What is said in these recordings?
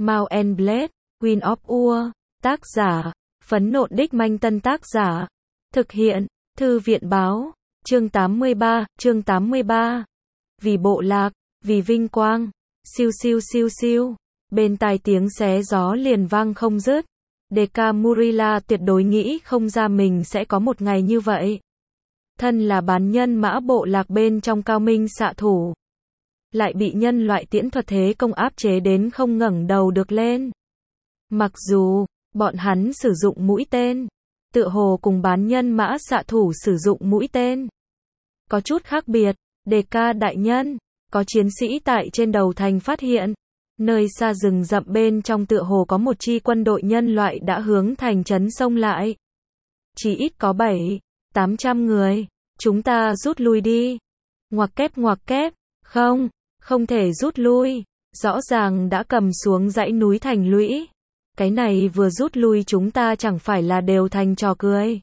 Mount and Blade, Queen of War, tác giả, Phấn Nộn Đích Manh Tân tác giả, thực hiện, Thư viện báo, chương 83, vì bộ lạc, vì vinh quang, siêu siêu siêu siêu, bên tai tiếng xé gió liền vang không dứt. Decca Murilla tuyệt đối nghĩ không ra mình sẽ có một ngày như vậy. Thân là bán nhân mã bộ lạc bên trong cao minh xạ thủ, lại bị nhân loại tiễn thuật thế công áp chế đến không ngẩng đầu được lên. Mặc dù, bọn hắn sử dụng mũi tên, tựa hồ cùng bán nhân mã xạ thủ sử dụng mũi tên có chút khác biệt. Decca đại nhân, có chiến sĩ tại trên đầu thành phát hiện, nơi xa rừng rậm bên trong tựa hồ có một chi quân đội nhân loại đã hướng thành trấn xông lại. Chỉ ít có 700-800 người, chúng ta rút lui đi. Ngoặc kép, không thể rút lui, rõ ràng đã cầm xuống dãy núi thành lũy. Cái này vừa rút lui chúng ta chẳng phải là đều thành trò cười.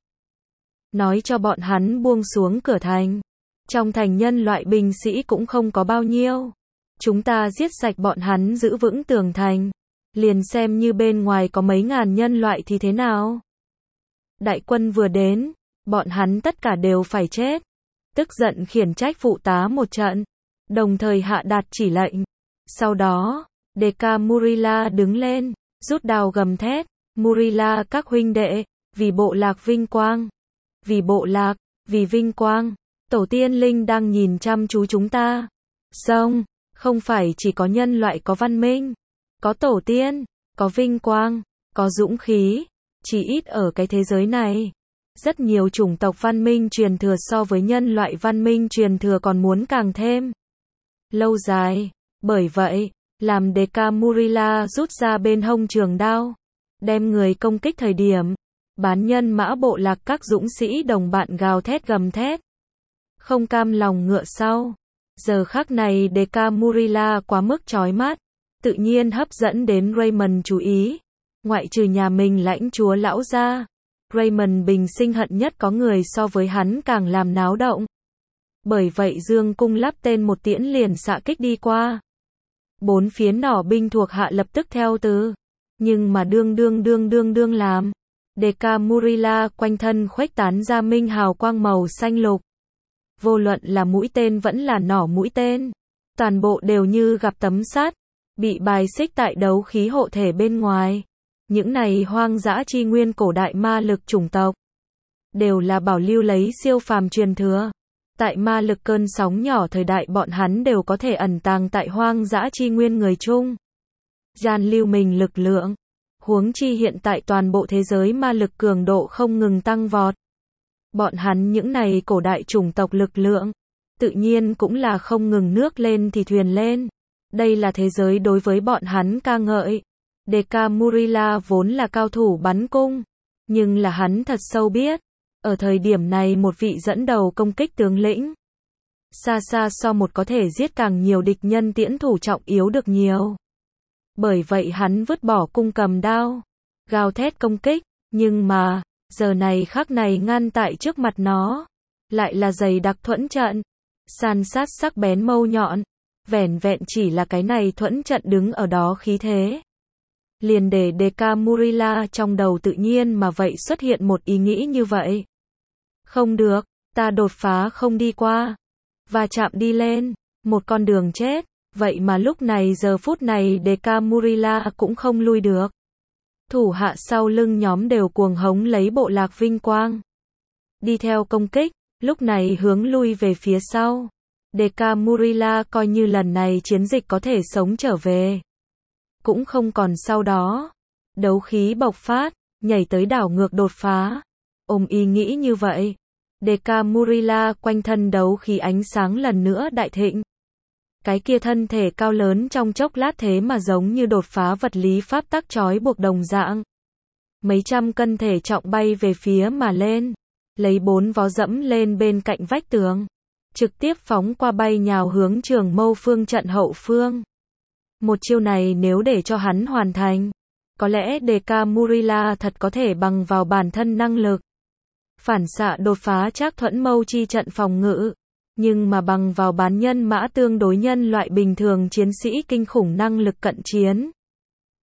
Nói cho bọn hắn buông xuống cửa thành. Trong thành nhân loại binh sĩ cũng không có bao nhiêu. Chúng ta giết sạch bọn hắn giữ vững tường thành. Liền xem như bên ngoài có mấy ngàn nhân loại thì thế nào. Đại quân vừa đến, bọn hắn tất cả đều phải chết. Tức giận khiển trách phụ tá một trận, đồng thời hạ đạt chỉ lệnh. Sau đó, Decca Murilla đứng lên, rút đao gầm thét, Murilla các huynh đệ, vì bộ lạc vinh quang. Vì bộ lạc, vì vinh quang. Tổ tiên linh đang nhìn chăm chú chúng ta. Xong, không phải chỉ có nhân loại có văn minh, có tổ tiên, có vinh quang, có dũng khí, chỉ ít ở cái thế giới này. Rất nhiều chủng tộc văn minh truyền thừa so với nhân loại văn minh truyền thừa còn muốn càng thêm lâu dài. Bởi vậy, làm Decca Murilla rút ra bên hông trường đao, đem người công kích thời điểm, bán nhân mã bộ lạc các dũng sĩ đồng bạn gào thét gầm thét, không cam lòng ngựa sau. Giờ khắc này Decca Murilla quá mức chói mắt, tự nhiên hấp dẫn đến Raymond chú ý. Ngoại trừ nhà mình lãnh chúa lão gia, Raymond bình sinh hận nhất có người so với hắn càng làm náo động. Bởi vậy dương cung lắp tên một tiễn liền xạ kích đi qua. 4 phiến nỏ binh thuộc hạ lập tức theo từ. Nhưng mà đương làm. Decca Murilla quanh thân khuếch tán ra minh hào quang màu xanh lục. Vô luận là mũi tên vẫn là nỏ mũi tên, toàn bộ đều như gặp tấm sắt, bị bài xích tại đấu khí hộ thể bên ngoài. Những này hoang dã chi nguyên cổ đại ma lực chủng tộc, đều là bảo lưu lấy siêu phàm truyền thừa. Tại ma lực cơn sóng nhỏ thời đại bọn hắn đều có thể ẩn tàng tại hoang dã chi nguyên người chung. Gian lưu mình lực lượng. Huống chi hiện tại toàn bộ thế giới ma lực cường độ không ngừng tăng vọt. Bọn hắn những này cổ đại chủng tộc lực lượng, tự nhiên cũng là không ngừng nước lên thì thuyền lên. Đây là thế giới đối với bọn hắn ca ngợi. Decca Murilla vốn là cao thủ bắn cung, nhưng là hắn thật sâu biết, ở thời điểm này một vị dẫn đầu công kích tướng lĩnh, xa xa so một có thể giết càng nhiều địch nhân tiễn thủ trọng yếu được nhiều. Bởi vậy hắn vứt bỏ cung cầm đao, gào thét công kích, nhưng mà, giờ này khắc này ngăn tại trước mặt nó, lại là dày đặc thuẫn trận, san sát sắc bén mâu nhọn, vẻn vẹn chỉ là cái này thuẫn trận đứng ở đó khí thế. Liền để Decca Murilla trong đầu tự nhiên mà vậy xuất hiện một ý nghĩ như vậy. Không được, ta đột phá không đi qua, và chạm đi lên, một con đường chết, vậy mà lúc này giờ phút này Decca Murilla cũng không lui được. Thủ hạ sau lưng nhóm đều cuồng hống lấy bộ lạc vinh quang. Đi theo công kích, lúc này hướng lui về phía sau. Decca Murilla coi như lần này chiến dịch có thể sống trở về. Cũng không còn sau đó. Đấu khí bộc phát, nhảy tới đảo ngược đột phá. Ôm ý nghĩ như vậy. Decca Murilla quanh thân đấu khí ánh sáng lần nữa đại thịnh. Cái kia thân thể cao lớn trong chốc lát thế mà giống như đột phá vật lý pháp tắc trói buộc đồng dạng. Mấy trăm cân thể trọng bay về phía mà lên, lấy 4 vó dẫm lên bên cạnh vách tường, trực tiếp phóng qua bay nhào hướng Trường Mâu phương trận hậu phương. Một chiêu này nếu để cho hắn hoàn thành, có lẽ Decca Murilla thật có thể bằng vào bản thân năng lực phản xạ đột phá Trác Thuẫn Mâu chi trận phòng ngự. Nhưng mà bằng vào bán nhân mã tương đối nhân loại bình thường chiến sĩ kinh khủng năng lực cận chiến,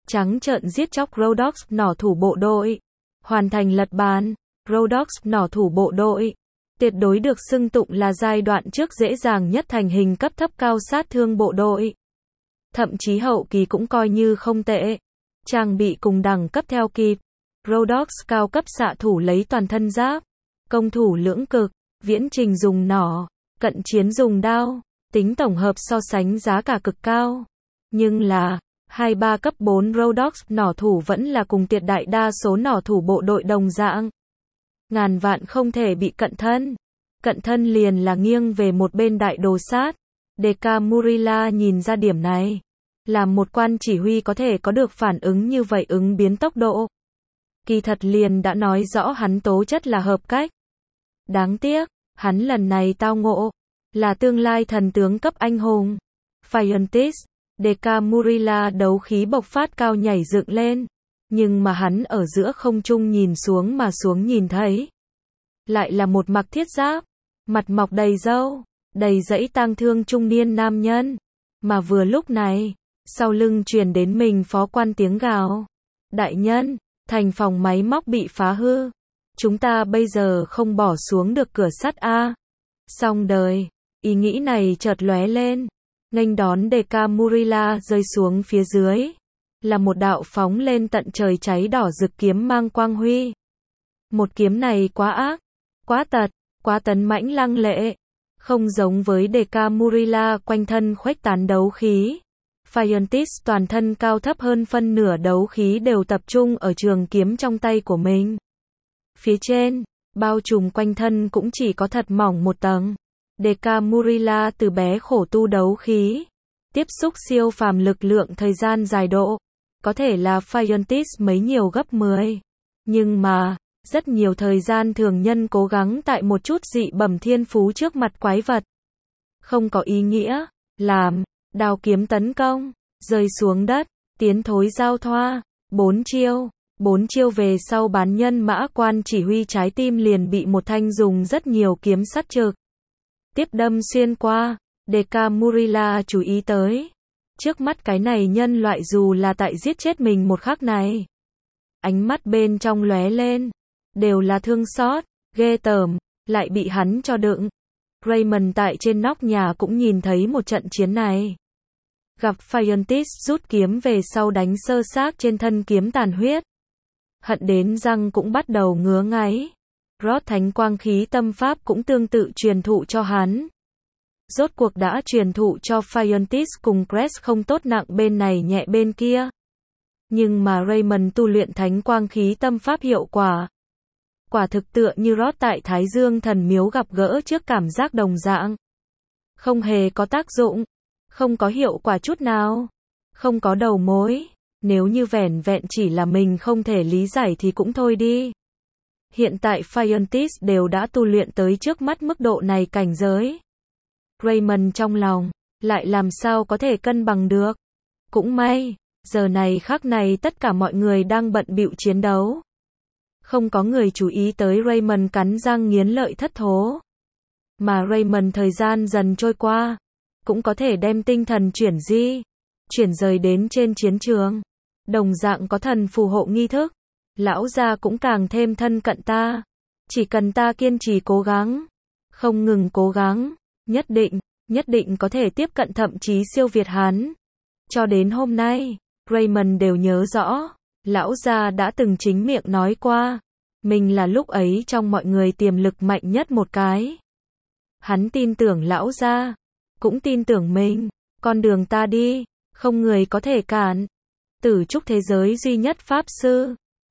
trắng trợn giết chóc Rhodoks nỏ thủ bộ đội, hoàn thành lật bàn. Rhodoks nỏ thủ bộ đội tuyệt đối được xưng tụng là giai đoạn trước dễ dàng nhất thành hình cấp thấp cao sát thương bộ đội. Thậm chí hậu kỳ cũng coi như không tệ. Trang bị cùng đẳng cấp theo kịp. Rhodoks cao cấp xạ thủ lấy toàn thân giáp, công thủ lưỡng cực, viễn trình dùng nỏ, cận chiến dùng đao, tính tổng hợp so sánh giá cả cực cao. Nhưng là 2-3 cấp 4 Rhodoks nỏ thủ vẫn là cùng tuyệt đại đa số nỏ thủ bộ đội đồng dạng. Ngàn vạn không thể bị cận thân liền là nghiêng về một bên đại đồ sát. Deka Murila nhìn ra điểm này. Làm một quan chỉ huy có thể có được phản ứng như vậy ứng biến tốc độ. Kỳ thật liền đã nói rõ hắn tố chất là hợp cách. Đáng tiếc, hắn lần này tao ngộ, là tương lai thần tướng cấp anh hùng. Phiontis, Deka Murila đấu khí bộc phát cao nhảy dựng lên. Nhưng mà hắn ở giữa không trung nhìn xuống mà xuống nhìn thấy. Lại là một mặc thiết giáp, mặt mọc đầy râu, đầy rẫy tang thương trung niên nam nhân. Mà vừa lúc này, sau lưng truyền đến mình phó quan tiếng gào. Đại nhân, thành phòng máy móc bị phá hư. Chúng ta bây giờ không bỏ xuống được cửa sắt a. Xong đời, ý nghĩ này chợt lóe lên. Nghênh đón Deka Murila rơi xuống phía dưới. Là một đạo phóng lên tận trời cháy đỏ rực kiếm mang quang huy. Một kiếm này quá ác, quá tật, quá tấn mãnh lăng lệ. Không giống với Deka Murila quanh thân khuếch tán đấu khí. Phiontis toàn thân cao thấp hơn phân nửa đấu khí đều tập trung ở trường kiếm trong tay của mình. Phía trên, bao trùm quanh thân cũng chỉ có thật mỏng một tầng. Deka Murila từ bé khổ tu đấu khí, tiếp xúc siêu phàm lực lượng thời gian dài độ. Có thể là Phiontis mấy nhiều gấp 10. Nhưng mà, rất nhiều thời gian thường nhân cố gắng tại một chút dị bẩm thiên phú trước mặt quái vật. Không có ý nghĩa, làm, đao kiếm tấn công, rơi xuống đất, tiến thối giao thoa, 4 chiêu về sau bán nhân mã quan chỉ huy trái tim liền bị một thanh dùng rất nhiều kiếm sắt trực tiếp đâm xuyên qua. Deka Murila chú ý tới. Trước mắt cái này nhân loại dù là tại giết chết mình một khắc này. Ánh mắt bên trong lóe lên. Đều là thương xót, ghê tởm, lại bị hắn cho đựng. Raymond tại trên nóc nhà cũng nhìn thấy một trận chiến này. Gặp Phiontis rút kiếm về sau đánh sơ xác trên thân kiếm tàn huyết. Hận đến răng cũng bắt đầu ngứa ngáy. Rót thánh quang khí tâm pháp cũng tương tự truyền thụ cho hắn. Rốt cuộc đã truyền thụ cho Phiontis cùng Crest không tốt nặng bên này nhẹ bên kia. Nhưng mà Raymond tu luyện thánh quang khí tâm pháp hiệu quả. Quả thực tựa như rót tại Thái Dương thần miếu gặp gỡ trước cảm giác đồng dạng. Không hề có tác dụng. Không có hiệu quả chút nào. Không có đầu mối. Nếu như vẻn vẹn chỉ là mình không thể lý giải thì cũng thôi đi. Hiện tại Phiontis đều đã tu luyện tới trước mắt mức độ này cảnh giới. Raymond trong lòng, lại làm sao có thể cân bằng được. Cũng may, giờ này khắc này tất cả mọi người đang bận bịu chiến đấu. Không có người chú ý tới Raymond cắn răng nghiến lợi thất thố. Mà Raymond thời gian dần trôi qua, cũng có thể đem tinh thần chuyển rời đến trên chiến trường. Đồng dạng có thần phù hộ nghi thức. Lão gia cũng càng thêm thân cận ta. Chỉ cần ta kiên trì cố gắng, không ngừng cố gắng, nhất định có thể tiếp cận thậm chí siêu việt hắn. Cho đến hôm nay, Raymond đều nhớ rõ, lão gia đã từng chính miệng nói qua, mình là lúc ấy trong mọi người tiềm lực mạnh nhất một cái. Hắn tin tưởng lão gia, cũng tin tưởng mình, con đường ta đi, không người có thể cản. Tử trúc thế giới duy nhất pháp sư,